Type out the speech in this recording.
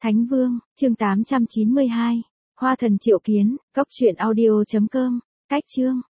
Thánh Vương, chương 892. Hoa thần triệu kiến, cốc truyện audio.com. Cách chương.